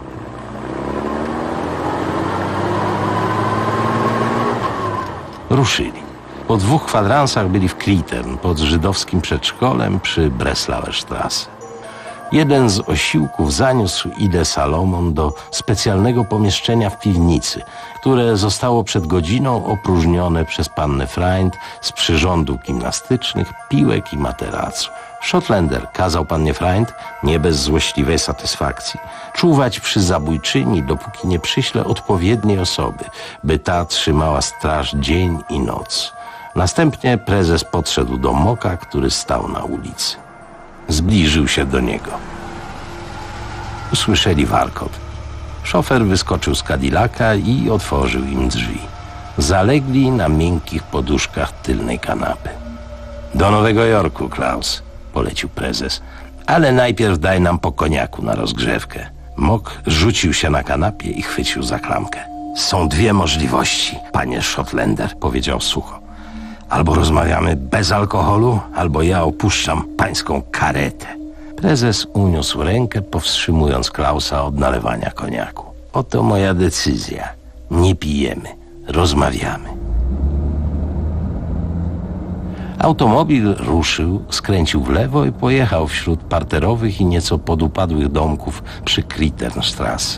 [SPEAKER 8] Ruszyli. Po dwóch kwadransach byli w Kritern, pod żydowskim przedszkolem przy Breslauer Straße. Jeden z osiłków zaniósł Idę Salomon do specjalnego pomieszczenia w piwnicy, które zostało przed godziną opróżnione przez pannę Freund z przyrządów gimnastycznych, piłek i materacu. Shotlander kazał pannie Freund, nie bez złośliwej satysfakcji, czuwać przy zabójczyni, dopóki nie przyśle odpowiedniej osoby, by ta trzymała straż dzień i noc. Następnie prezes podszedł do Moka, który stał na ulicy. Zbliżył się do niego. Usłyszeli warkot. Szofer wyskoczył z Cadillaca i otworzył im drzwi. Zalegli na miękkich poduszkach tylnej kanapy. Do Nowego Jorku, Klaus, polecił prezes. Ale najpierw daj nam po koniaku na rozgrzewkę. Mok rzucił się na kanapie i chwycił za klamkę. Są dwie możliwości, panie Shotlander, powiedział sucho. Albo rozmawiamy bez alkoholu, albo ja opuszczam pańską karetę. Prezes uniósł rękę, powstrzymując Klausa od nalewania koniaku. Oto moja decyzja. Nie pijemy, rozmawiamy. Automobil ruszył, skręcił w lewo i pojechał wśród parterowych i nieco podupadłych domków przy Kriternstrasse.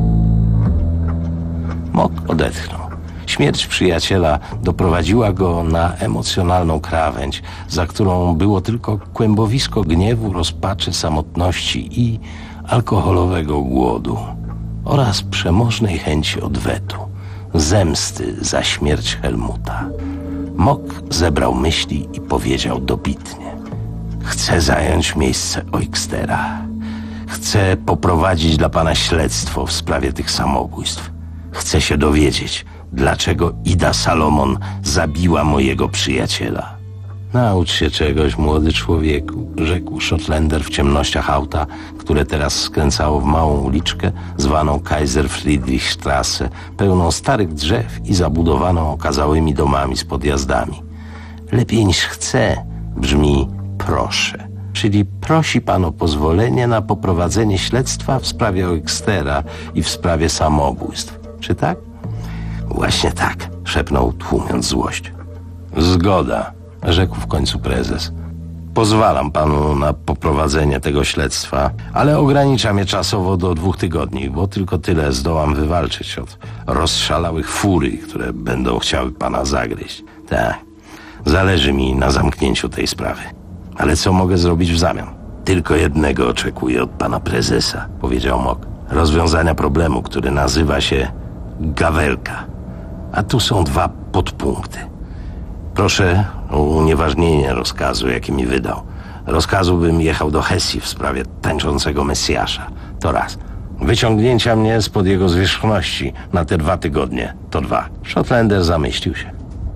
[SPEAKER 8] Mok odetchnął. Śmierć przyjaciela doprowadziła go na emocjonalną krawędź, za którą było tylko kłębowisko gniewu, rozpaczy, samotności i alkoholowego głodu oraz przemożnej chęci odwetu, zemsty za śmierć Helmuta. Mok zebrał myśli i powiedział dobitnie: chcę zająć miejsce Eukstera. Chcę poprowadzić dla pana śledztwo w sprawie tych samobójstw. Chcę się dowiedzieć, dlaczego Ida Salomon zabiła mojego przyjaciela. Naucz się czegoś, młody człowieku, rzekł Shotlander w ciemnościach auta, które teraz skręcało w małą uliczkę zwaną Kaiser Friedrichstrasse, pełną starych drzew i zabudowaną okazałymi domami z podjazdami. Lepiej niż chcę brzmi proszę, czyli prosi pan o pozwolenie na poprowadzenie śledztwa w sprawie Eukstera i w sprawie samobójstw. Czy tak? Właśnie tak, szepnął, tłumiąc złość. Zgoda, rzekł w końcu prezes. Pozwalam panu na poprowadzenie tego śledztwa, ale ograniczam je czasowo do dwóch tygodni, bo tylko tyle zdołam wywalczyć od rozszalałych furii, które będą chciały pana zagryźć. Tak, zależy mi na zamknięciu tej sprawy. Ale co mogę zrobić w zamian? Tylko jednego oczekuję od pana prezesa, powiedział Mok. Rozwiązania problemu, który nazywa się Gawelka. A tu są dwa podpunkty. Proszę o unieważnienie rozkazu, jaki mi wydał. Rozkazu, bym jechał do Hesji w sprawie tańczącego Mesjasza. To raz. Wyciągnięcia mnie spod jego zwierzchności na te dwa tygodnie. To dwa. Shotlander zamyślił się.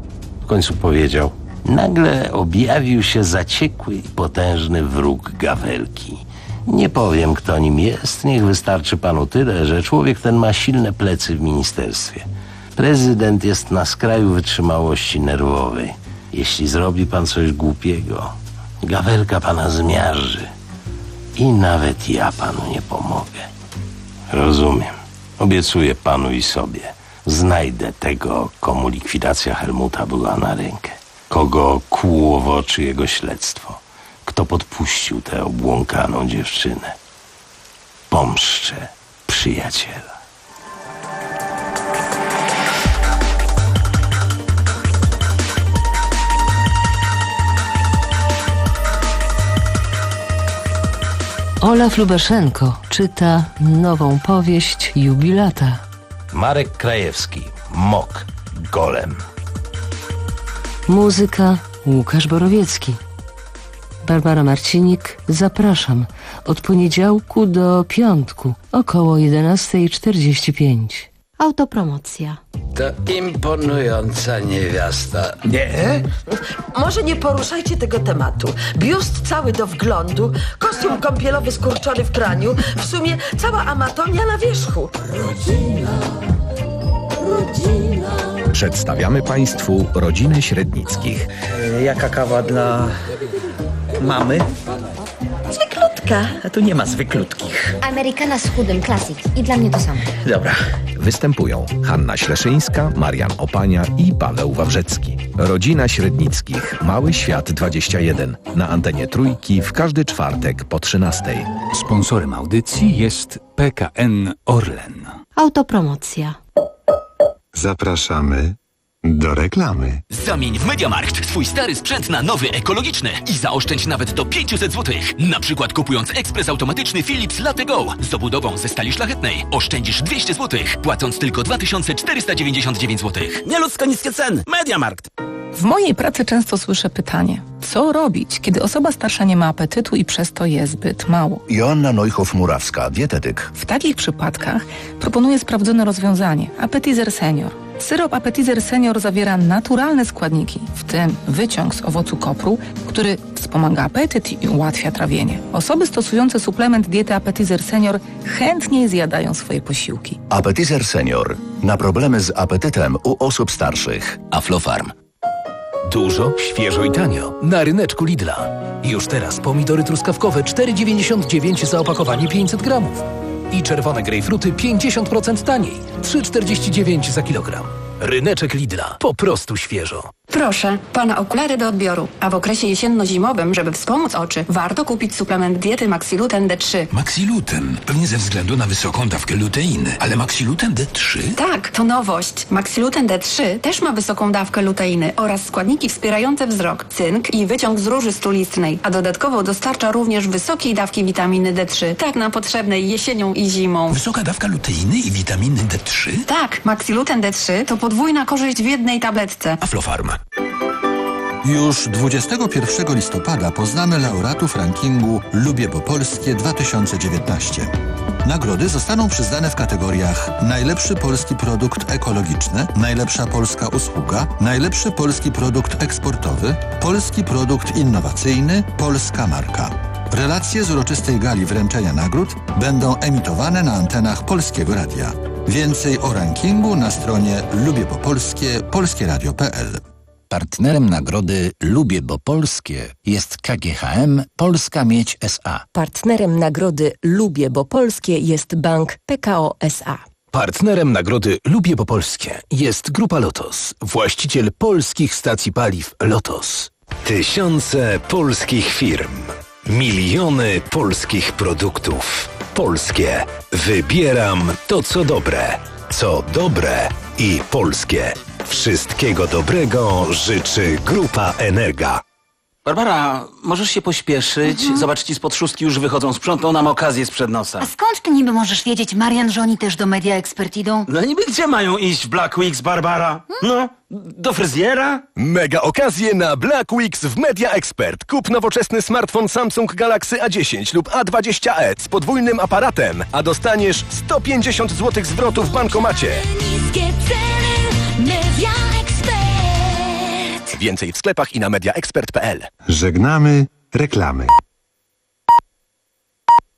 [SPEAKER 8] W końcu powiedział: nagle objawił się zaciekły i potężny wróg Gawelki. Nie powiem, kto nim jest. Niech wystarczy panu tyle, że człowiek ten ma silne plecy w ministerstwie. Prezydent jest na skraju wytrzymałości nerwowej. Jeśli zrobi pan coś głupiego, Gawelka pana zmiażdży. I nawet ja panu nie pomogę. Rozumiem. Obiecuję panu i sobie. Znajdę tego, komu likwidacja Helmuta była na rękę. Kogo kłuło w oczy jego śledztwo. Kto podpuścił tę obłąkaną dziewczynę. Pomszczę przyjaciela.
[SPEAKER 9] Olaf Lubaszenko czyta nową powieść Jubilata.
[SPEAKER 8] Marek Krajewski, Mok, Golem.
[SPEAKER 9] Muzyka Łukasz Borowiecki. Barbara Marcinik, zapraszam od poniedziałku do piątku około jedenasta czterdzieści pięć.
[SPEAKER 3] Autopromocja.
[SPEAKER 11] To imponująca niewiasta.
[SPEAKER 3] Nie? Może nie poruszajcie tego tematu. Biust cały do wglądu, kostium kąpielowy skurczony w praniu, w sumie cała amatonia na wierzchu.
[SPEAKER 15] Rodzina, rodzina.
[SPEAKER 16] Przedstawiamy Państwu rodzinę Średnickich.
[SPEAKER 21] Jaka kawa dla mamy? Zwyklutka, a tu nie ma zwyklutkich.
[SPEAKER 17] Amerykana z chudym, klasyk. I dla mnie to samo.
[SPEAKER 21] Dobra.
[SPEAKER 16] Występują Hanna Śleszyńska, Marian Opania i Paweł Wawrzecki. Rodzina Średnickich. Mały Świat dwadzieścia jeden. Na antenie Trójki w każdy czwartek po trzynastej.
[SPEAKER 19] Sponsorem audycji jest P K N Orlen.
[SPEAKER 3] Autopromocja.
[SPEAKER 2] Zapraszamy do reklamy.
[SPEAKER 12] Zamień w MediaMarkt swój stary sprzęt na nowy, ekologiczny i zaoszczędź nawet do pięćset złotych. Na przykład kupując ekspres automatyczny Philips Latte Go z obudową ze stali szlachetnej oszczędzisz dwieście złotych, płacąc tylko dwa tysiące czterysta dziewięćdziesiąt dziewięć złotych.
[SPEAKER 11] Nieludzko niskie ceny. MediaMarkt.
[SPEAKER 24] W mojej pracy często słyszę pytanie, co robić, kiedy osoba starsza nie ma apetytu i przez to je zbyt mało?
[SPEAKER 16] Joanna Neuchow-Murawska, dietetyk.
[SPEAKER 24] W takich przypadkach proponuję sprawdzone rozwiązanie – Appetizer Senior. Syrop Appetizer Senior zawiera naturalne składniki, w tym wyciąg z owocu kopru, który wspomaga apetyt i ułatwia trawienie. Osoby stosujące suplement diety Appetizer Senior chętniej zjadają swoje posiłki.
[SPEAKER 16] Appetizer Senior. Na problemy z apetytem u osób starszych.
[SPEAKER 1] Aflofarm.
[SPEAKER 22] Dużo, świeżo i tanio. Na ryneczku Lidla. Już teraz pomidory truskawkowe cztery dziewięćdziesiąt dziewięć za opakowanie pięćset gramów. I czerwone grejpfruty pięćdziesiąt procent taniej. trzy czterdzieści dziewięć za kilogram. Ryneczek Lidla. Po prostu świeżo.
[SPEAKER 27] Proszę, pana okulary do odbioru. A w okresie jesienno-zimowym, żeby wspomóc oczy, warto kupić suplement diety Maxiluten D trzy.
[SPEAKER 28] Maxiluten? Pewnie ze względu na wysoką dawkę luteiny. Ale Maxiluten D trzy?
[SPEAKER 27] Tak, to nowość. Maxiluten D trzy też ma wysoką dawkę luteiny oraz składniki wspierające wzrok, cynk i wyciąg z róży stulistnej. A dodatkowo dostarcza również wysokiej dawki witaminy D trzy. Tak nam potrzebnej jesienią i zimą.
[SPEAKER 28] Wysoka dawka luteiny i witaminy D trzy?
[SPEAKER 27] Tak, Maxiluten D trzy to podwójna korzyść w jednej tabletce.
[SPEAKER 28] Aflofarm.
[SPEAKER 29] Już dwudziestego pierwszego listopada poznamy laureatów rankingu Lubię Bo Polskie dwa tysiące dziewiętnaście. Nagrody zostaną przyznane w kategoriach najlepszy polski produkt ekologiczny, najlepsza polska usługa, najlepszy polski produkt eksportowy, polski produkt innowacyjny, polska marka. Relacje z uroczystej gali wręczenia nagród będą emitowane na antenach Polskiego Radia. Więcej o rankingu na stronie lubię bo polskie polskie radio kropka p l.
[SPEAKER 1] Partnerem nagrody Lubię Bo Polskie jest K G H M Polska Miedź S A.
[SPEAKER 30] Partnerem nagrody Lubię Bo Polskie jest Bank P K O S A.
[SPEAKER 22] Partnerem nagrody Lubię Bo Polskie jest Grupa Lotos, właściciel polskich stacji paliw Lotos.
[SPEAKER 31] Tysiące polskich firm, miliony polskich produktów. Polskie. Wybieram to, co dobre. Co dobre i polskie. Wszystkiego dobrego życzy Grupa Energa.
[SPEAKER 11] Barbara, możesz się pośpieszyć? Mhm. Zobacz, ci spod szóstki już wychodzą. Sprzątną nam okazję sprzed nosa.
[SPEAKER 32] A skąd ty niby możesz wiedzieć, Marian, że oni też do Media Expert idą?
[SPEAKER 11] No niby gdzie mają iść w Black Weeks, Barbara? Hmm? No, do fryzjera?
[SPEAKER 31] Mega okazje na Black Weeks w Media Expert. Kup nowoczesny smartfon Samsung Galaxy A dziesięć lub A dwadzieścia e z podwójnym aparatem, a dostaniesz sto pięćdziesiąt złotych zwrotu w bankomacie.
[SPEAKER 15] Niskie ceny, Media Expert.
[SPEAKER 31] Więcej w sklepach i na media expert kropka p l.
[SPEAKER 2] Żegnamy reklamy.